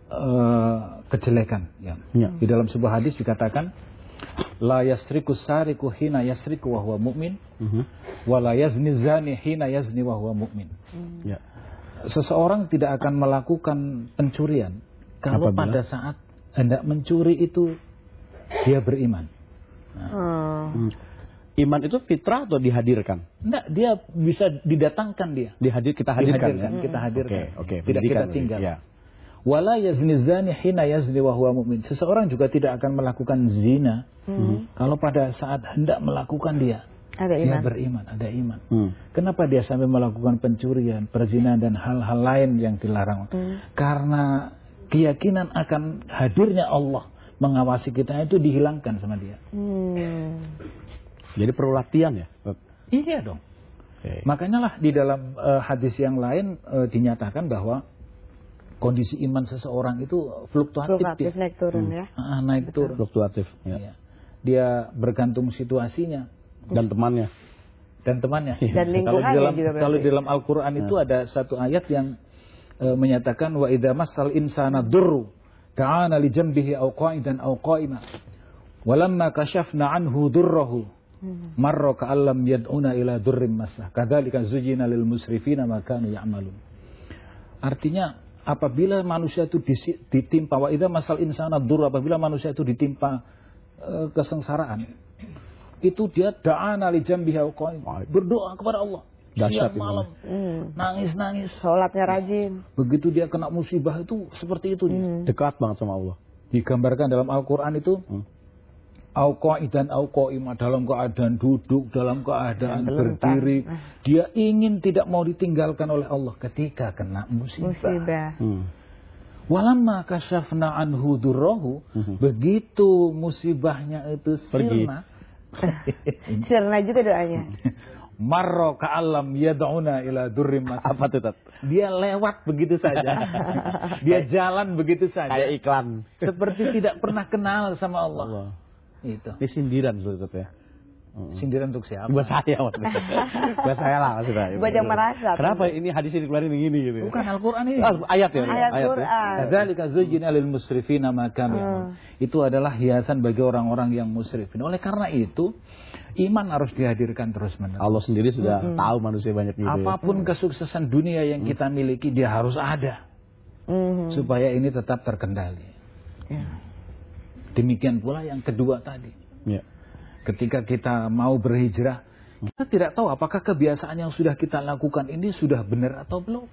uh, kejelekan. Ya. Yeah. Di dalam sebuah hadis dikatakan, la yasriku sariku hina yasriku wa huwa mu'min, uh-huh. wa la yazni zani hina yazni wa huwa mu'min. Hmm. Ya. Seseorang tidak akan melakukan pencurian kalau apabila pada saat hendak mencuri itu dia beriman. Nah. Hmm. Iman itu fitrah atau dihadirkan? Enggak, dia bisa didatangkan dia. Dihadir kita hadirkan. Dihadirkan, ya? Kita hadirkan. Oke, okay, okay. Tidak kita tinggal. Ya. Wala yazni zani hina yazni wa huwa mu'min. Seseorang juga tidak akan melakukan zina hmm. kalau pada saat hendak melakukan dia ada iman. Dia beriman, ada iman. Hmm. Kenapa dia sampai melakukan pencurian, perzinahan dan hal-hal lain yang dilarang? Hmm. Karena keyakinan akan hadirnya Allah mengawasi kita itu dihilangkan sama dia. Hmm. Jadi perlu latihan ya? Iya dong. Okay. Makanya lah di dalam uh, hadis yang lain uh, dinyatakan bahwa kondisi iman seseorang itu fluktuatif, fluktuatif dia. naik turun hmm. ya. Ah, naik Betul. turun. Fluktuatif. Ya. Ya. Dia bergantung situasinya dan temannya. Dan temannya. Dan kalau dalam juga kalau dalam Al-Qur'an ya. itu ada satu ayat yang uh, menyatakan wa idza massal insana durru ta'ana li janbihi aw qa'idan aw qa'ima. Walamma kashafna anhu durrahu marra ka'allam yad'una ila durrim masah. Kadzalika zuyyina lil musrifina ma kanu ya'malun. Artinya apabila manusia itu ditimpa wa idza masal insana dur, apabila manusia itu ditimpa uh, kesengsaraan, itu dia da'ana li jambihi berdoa kepada Allah siang malam, hmm. nangis-nangis, sholatnya rajin. Begitu dia kena musibah itu seperti itu hmm. dia. Dekat banget sama Allah. Digambarkan dalam Al-Qur'an itu hmm. au qa'idan au qa'ima, dalam keadaan duduk, dalam keadaan berdiri, dia ingin tidak mau ditinggalkan oleh Allah ketika kena musibah. Musibah. Hmm. Walamma kasyafna anhu durrahu, hmm. begitu musibahnya itu sirna. Sirna juga doanya. Marra ka'allam yad'una ila durrim masah. Apa tuh, Tat? Dia lewat begitu saja. Dia jalan begitu saja. Kayak iklan. Seperti tidak pernah kenal sama Allah. Allah. Itu. Ini sindiran sebetulnya ya. Sindiran untuk siapa? Buat saya maksudnya. Buat saya lah maksudnya. Buat yang merasa. Kenapa ini hadis ini keluarin begini gitu? Bukan Al-Qur'an ini. Oh, ayat ya. Ayat, ayat Qur'an. Kadzalika zuyyina lil musrifina ma kanu ya'malun. Itu adalah hiasan bagi orang-orang yang musrifin. Oleh karena itu, iman harus dihadirkan terus-menerus. Allah sendiri sudah mm-hmm. tahu manusia banyak gitu. Apapun ya. kesuksesan dunia yang mm-hmm. kita miliki, dia harus ada. Mm-hmm. Supaya ini tetap terkendali. Yeah. Demikian pula yang kedua tadi. Yeah. Ketika kita mau berhijrah, kita tidak tahu apakah kebiasaan yang sudah kita lakukan ini sudah benar atau belum.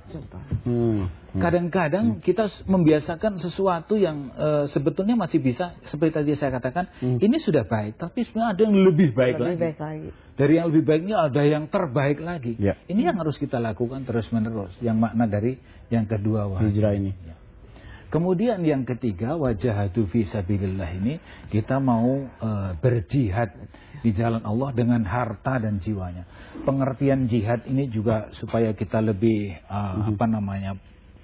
Kadang-kadang hmm. kita membiasakan sesuatu yang uh, sebetulnya masih bisa, seperti tadi saya katakan, hmm. ini sudah baik, tapi sebenarnya ada yang lebih baik, lebih lagi. baik lagi. Dari yang lebih baiknya ada yang terbaik lagi. Ya. Ini yang harus kita lakukan terus-menerus. Yang makna dari yang kedua hijrah ini. Ya. Kemudian yang ketiga, wajahadu fi sabilillah ini, kita mau uh, berjihad di jalan Allah dengan harta dan jiwanya. Pengertian jihad ini juga supaya kita lebih uh, mm-hmm. apa namanya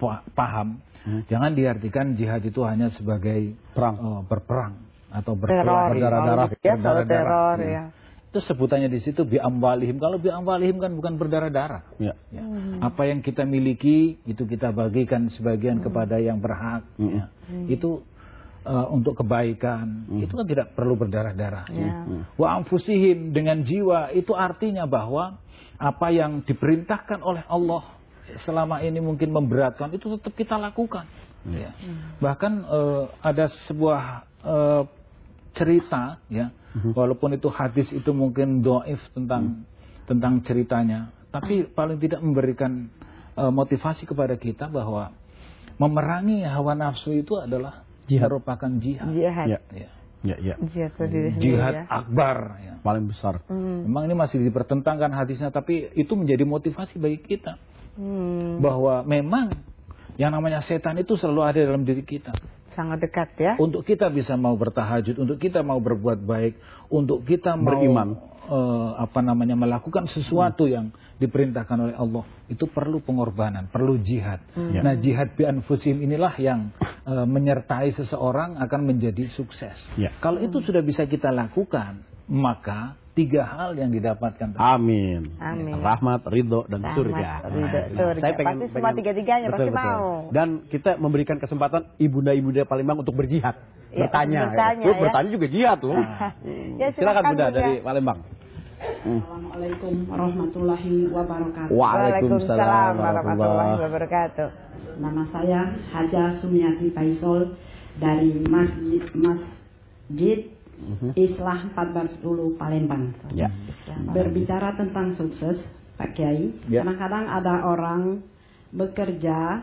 paham. Mm-hmm. Jangan diartikan jihad itu hanya sebagai perang, uh, berperang atau berdarah-darah. Berdarah-darah. Ya, teror ya. Itu sebutannya di situ bi amwalihim. Kalau bi amwalihim kan bukan berdarah-darah. Ya. Ya. Hmm. Apa yang kita miliki itu kita bagikan sebagian hmm. kepada yang berhak. Hmm. Ya. Hmm. Itu uh, untuk kebaikan. Hmm. Itu kan tidak perlu berdarah-darah. Ya. Hmm. Wa anfusihim, dengan jiwa, itu artinya bahwa apa yang diperintahkan oleh Allah selama ini mungkin memberatkan, itu tetap kita lakukan. Hmm. Ya. Hmm. Bahkan uh, ada sebuah uh, cerita, ya, uh-huh. walaupun itu hadis itu mungkin dhaif tentang uh-huh. tentang ceritanya, tapi paling tidak memberikan uh, motivasi kepada kita bahwa memerangi hawa nafsu itu adalah jihad. Merupakan jihad. Jihad. Ya. Ya. Ya, ya. Jihad, jihad ya. akbar, ya. Paling besar. Hmm. Memang ini masih dipertentangkan hadisnya, tapi itu menjadi motivasi bagi kita hmm. bahwa memang yang namanya setan itu selalu ada dalam diri kita. Sangat dekat ya. Untuk kita bisa mau bertahajud, untuk kita mau berbuat baik, untuk kita mau beriman, uh, apa namanya melakukan sesuatu hmm. yang diperintahkan oleh Allah, itu perlu pengorbanan, perlu jihad. Hmm. Nah, jihad bi anfusihim inilah yang uh, menyertai seseorang akan menjadi sukses. Ya. Kalau itu sudah bisa kita lakukan, maka tiga hal yang didapatkan. Amin. Amin. Rahmat, ridho, dan Rahmat, surga. Ridho, surga. Saya pengen, pasti semua tiga-tiganya betul, pasti betul. mau. Dan kita memberikan kesempatan ibunda-ibunda Palembang untuk berjihad, ya, bertanya. Bertanya, ya. ya. Bertanya juga jihad tuh. Nah. Ya, silakan Bunda ya. Dari Palembang. Assalamualaikum warahmatullahi wabarakatuh. Waalaikumsalam warahmatullahi wabarakatuh. Nama saya Haja Sumiati Faisal dari Masjid Masjid Uh-huh. Islah empat belas sepuluh Palembang. Ya. Berbicara tentang sukses, Pak Kiai, ya. kadang-kadang ada orang bekerja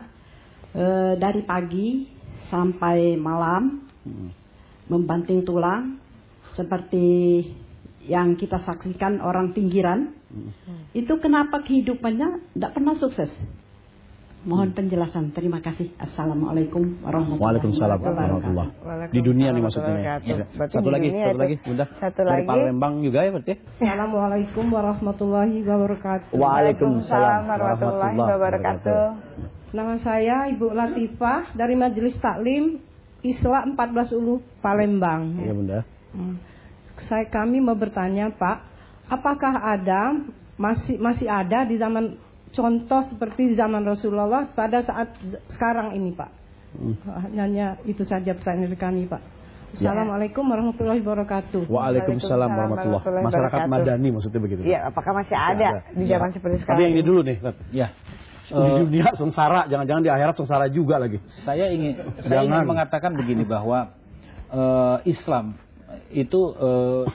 e, dari pagi sampai malam, hmm. membanting tulang, seperti yang kita saksikan orang pinggiran. Hmm. Itu kenapa kehidupannya tidak pernah sukses? Mohon penjelasan. Terima kasih. Assalamualaikum warahmatullahi wabarakatuh. Di dunia nih maksudnya. Ya. Satu lagi, satu lagi, Bunda. Satu dari lagi. Palembang juga ya berarti. Assalamualaikum warahmatullahi wabarakatuh. Waalaikumsalam warahmatullahi wabarakatuh. Nama saya Ibu Latifah dari Majelis Taklim Isla empat belas Ulu Palembang. Iya Bunda. Hmm. Saya kami mau bertanya Pak, apakah ada masih masih ada di zaman contoh seperti di zaman Rasulullah pada saat sekarang ini Pak? Hmm. Hanya itu saja pertanyaan dari kami Pak. Assalamualaikum warahmatullahi wabarakatuh. Waalaikumsalam warahmatullahi wabarakatuh. Masyarakat Madani maksudnya begitu. Iya, apakah masih ada, ada di zaman ya. seperti sekarang? Tapi yang ini dulu nih, ya. Uh, di dunia sengsara, jangan-jangan di akhirat sengsara juga lagi. Saya ingin, saya ingin mengatakan begini bahwa uh, Islam itu uh,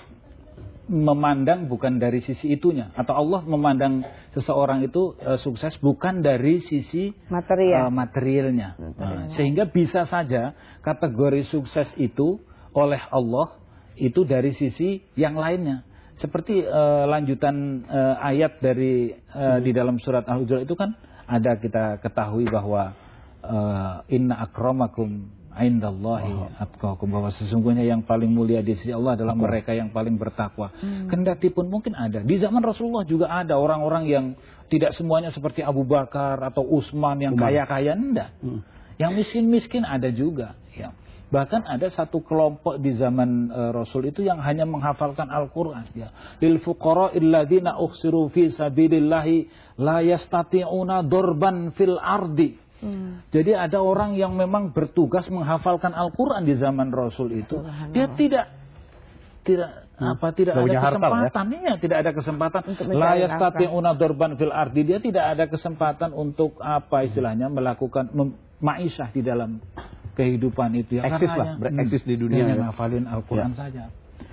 memandang bukan dari sisi itunya, atau Allah memandang seseorang itu uh, sukses bukan dari sisi material, uh, materialnya. Nah, sehingga bisa saja kategori sukses itu oleh Allah itu dari sisi yang lainnya. Seperti uh, lanjutan uh, ayat dari uh, hmm. di dalam surat Al-Hujurat itu kan ada kita ketahui bahwa uh, inna akramakum indallahi atqakum, bahwa sesungguhnya yang paling mulia di sisi Allah adalah Apa? mereka yang paling bertakwa. Hmm. Kendati pun mungkin ada di zaman Rasulullah juga ada orang-orang yang tidak semuanya seperti Abu Bakar atau Utsman yang kaya-kaya, enggak. Hmm. Yang miskin-miskin ada juga, ya. Bahkan ada satu kelompok di zaman uh, Rasul itu yang hanya menghafalkan Al-Quran. Ya. Lil fuqara'il ladzina ukhsiru fi sabilillahi la yastati'una dorban fil ardi. Hmm. Jadi ada orang yang memang bertugas menghafalkan Al-Quran di zaman Rasul itu. Dia tidak tidak hmm. apa tidak Gak ada kesempatan ya? ya, tidak ada kesempatan. La yastati'una dorban fil ardi. Dia tidak ada kesempatan untuk apa istilahnya melakukan ma'isyah di dalam kehidupan itu ya, eksis lah, bereksis di dunia yang ngafalin Al-Quran ya. saja.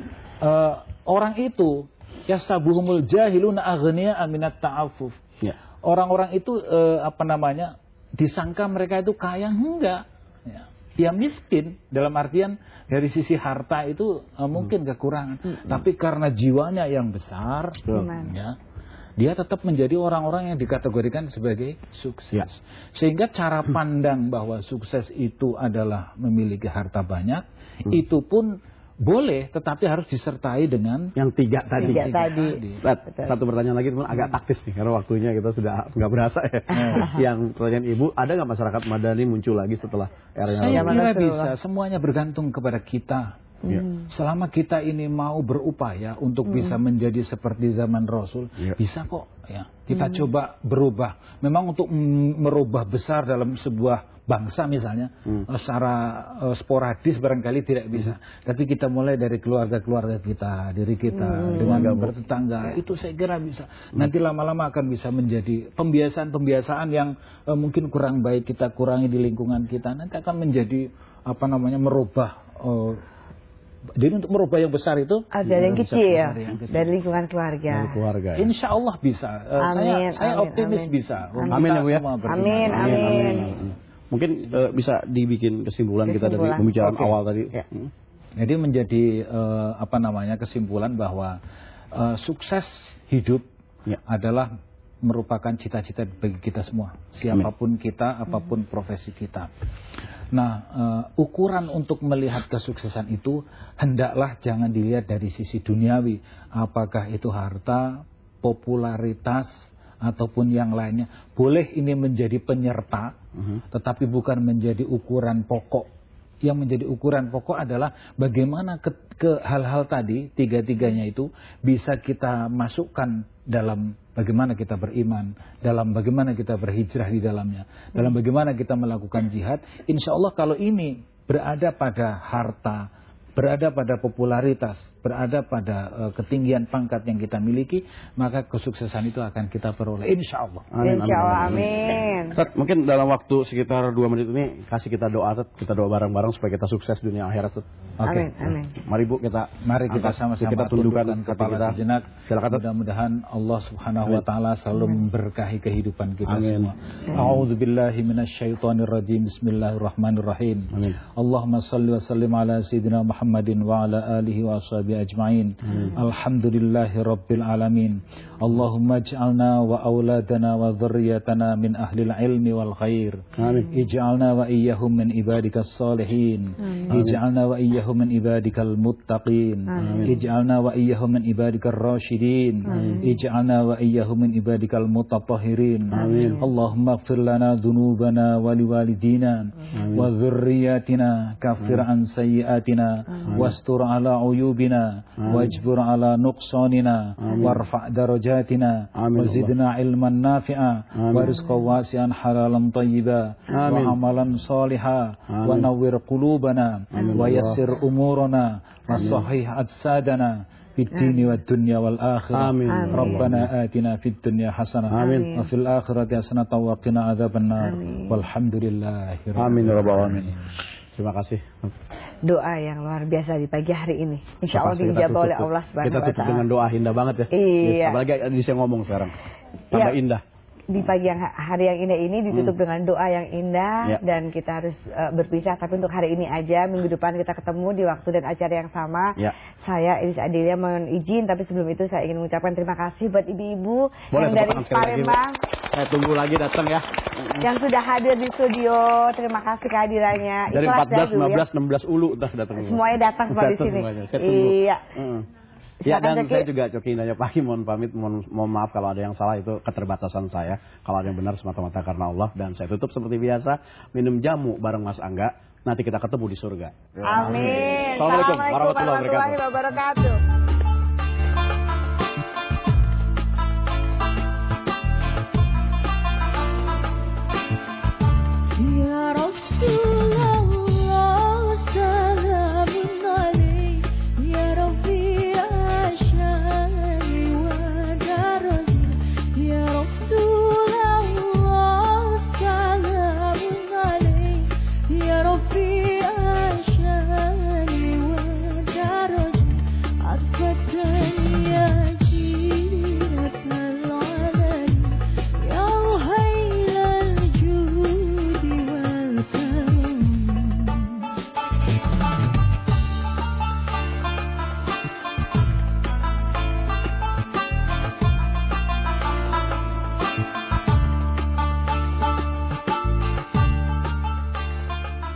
Uh, orang itu yasabuhumul jahiluna aghniya aminat ta'affuf. Ya. Orang-orang itu uh, apa namanya disangka mereka itu kaya, enggak. Ya. Ya miskin dalam artian dari sisi harta itu uh, mungkin hmm. kekurangan, hmm. tapi karena jiwanya yang besar, hmm. ya. Dia tetap menjadi orang-orang yang dikategorikan sebagai sukses. Ya. Sehingga cara pandang bahwa sukses itu adalah memiliki harta banyak, hmm. itu pun boleh, tetapi harus disertai dengan yang tiga tadi. Tiga tadi. tadi. Satu pertanyaan lagi, teman, agak taktis nih, karena waktunya kita sudah nggak berasa ya. Yang pertanyaan Ibu, ada nggak masyarakat Madani muncul lagi setelah era yang lalu? Saya kira bisa, semuanya bergantung kepada kita. Ya. Selama kita ini mau berupaya untuk hmm. bisa menjadi seperti zaman Rasul, ya. bisa kok. Ya. Kita hmm. coba berubah. Memang untuk merubah besar dalam sebuah bangsa misalnya, hmm. secara uh, sporadis barangkali tidak bisa. Hmm. Tapi kita mulai dari keluarga-keluarga kita, diri kita, hmm. dengan hmm. bertetangga, ya. itu saya kira bisa. Hmm. Nanti lama-lama akan bisa menjadi pembiasaan-pembiasaan yang uh, mungkin kurang baik kita kurangi di lingkungan kita. Nanti akan menjadi apa namanya merubah. Uh, Jadi untuk merubah yang besar itu ada yang kecil ya, dari lingkungan keluarga. Dari keluarga ya. Insya Allah bisa. Uh, amin, saya, amin, saya optimis amin. bisa. Amin, amin ya Bu ya. Amin, amin. amin. amin. Mungkin uh, bisa dibikin kesimpulan, kesimpulan kita dari pembicaraan okay. awal tadi. Ya. Hmm. Jadi menjadi uh, apa namanya kesimpulan bahwa uh, sukses hidup ya. adalah merupakan cita-cita bagi kita semua. Siapapun kita, apapun profesi kita. Nah, uh, ukuran untuk melihat kesuksesan itu hendaklah jangan dilihat dari sisi duniawi. Apakah itu harta, popularitas, ataupun yang lainnya. Boleh ini menjadi penyerta, uh-huh. tetapi bukan menjadi ukuran pokok. Yang menjadi ukuran pokok adalah bagaimana ke, ke hal-hal tadi, tiga-tiganya itu bisa kita masukkan dalam bagaimana kita beriman, dalam bagaimana kita berhijrah di dalamnya, dalam bagaimana kita melakukan jihad. Insya Allah kalau ini berada pada harta, berada pada popularitas, berada pada uh, ketinggian pangkat yang kita miliki, maka kesuksesan itu akan kita peroleh. Insya Allah. Amin, Insya Allah, amin. Ustaz, mungkin dalam waktu sekitar dua menit ini kasih kita doa, Ustaz. Kita doa bareng-bareng supaya kita sukses dunia akhirat, Ustaz. Oke. Okay. Amin, amin. Mari Bu, kita mari kita sama-sama kita tundukkan kepala kita sejenak. Mudah-mudahan Allah Subhanahu wa taala selalu memberkahi kehidupan kita amin. semua. A'udzubillahi minasyaitonirrajim. Bismillahirrahmanirrahim. Amin. Allahumma shalli wa sallim ala sayyidina Muhammadin wa ala alihi wa ashabihi أجمعين الحمد لله رب العالمين اللهم اجعلنا وأولادنا وذريتنا من أهل العلم والخير اجعلنا وإياهم من عبادك الصالحين اجعلنا وإياهم من عبادك المتقين اجعلنا وإياهم من عبادك الراشدين اجعلنا وإياهم من عبادك المتطهرين اللهم اغفر لنا ذنوبنا ولوالدينا وذرياتنا كفر عن سيئاتنا واستر على عيوبنا واجبر على نقصاننا وارفع درجاتنا وزدنا علما نافعا ورزقا واسعا حلالا طيبا وعملا صالحا ونور قلوبنا ويسر أمورنا وصحيح أجسادنا في الدين والدنيا والآخرة آمين. ربنا آتنا في الدنيا حسنة آمين. وفي الآخرة حسنة وقنا عذاب النار والحمد لله آمين ya rabbal alamin. Terima kasih. Doa yang luar biasa di pagi hari ini. Insya Allah dijawab oleh Allah Subhanahu wa Ta'ala. Kita tutup dengan doa indah banget ya. Iya. Apalagi bisa ngomong sekarang. Tambah ya. Indah. Di pagi yang hari yang indah ini ditutup hmm. dengan doa yang indah ya. Dan kita harus uh, berpisah, tapi untuk hari ini aja, minggu depan kita ketemu di waktu dan acara yang sama. Ya. Saya Iris Adelia mohon izin, tapi sebelum itu saya ingin mengucapkan terima kasih buat ibu-ibu yang dari Palembang. Saya tunggu lagi datang ya. Yang sudah hadir di studio, terima kasih kehadirannya. Dari empat belas, lima belas, enam belas ulu udah datang. Semuanya datang semua di sini. Iya. Hmm. Ya, dan Coki. Saya juga Coki Indahnya Pagi mohon pamit, mohon, mohon maaf kalau ada yang salah, itu keterbatasan saya. Kalau ada yang benar semata-mata karena Allah. Dan saya tutup seperti biasa, minum jamu bareng Mas Angga. Nanti kita ketemu di surga. Amin. Assalamualaikum warahmatullahi wabarakatuh.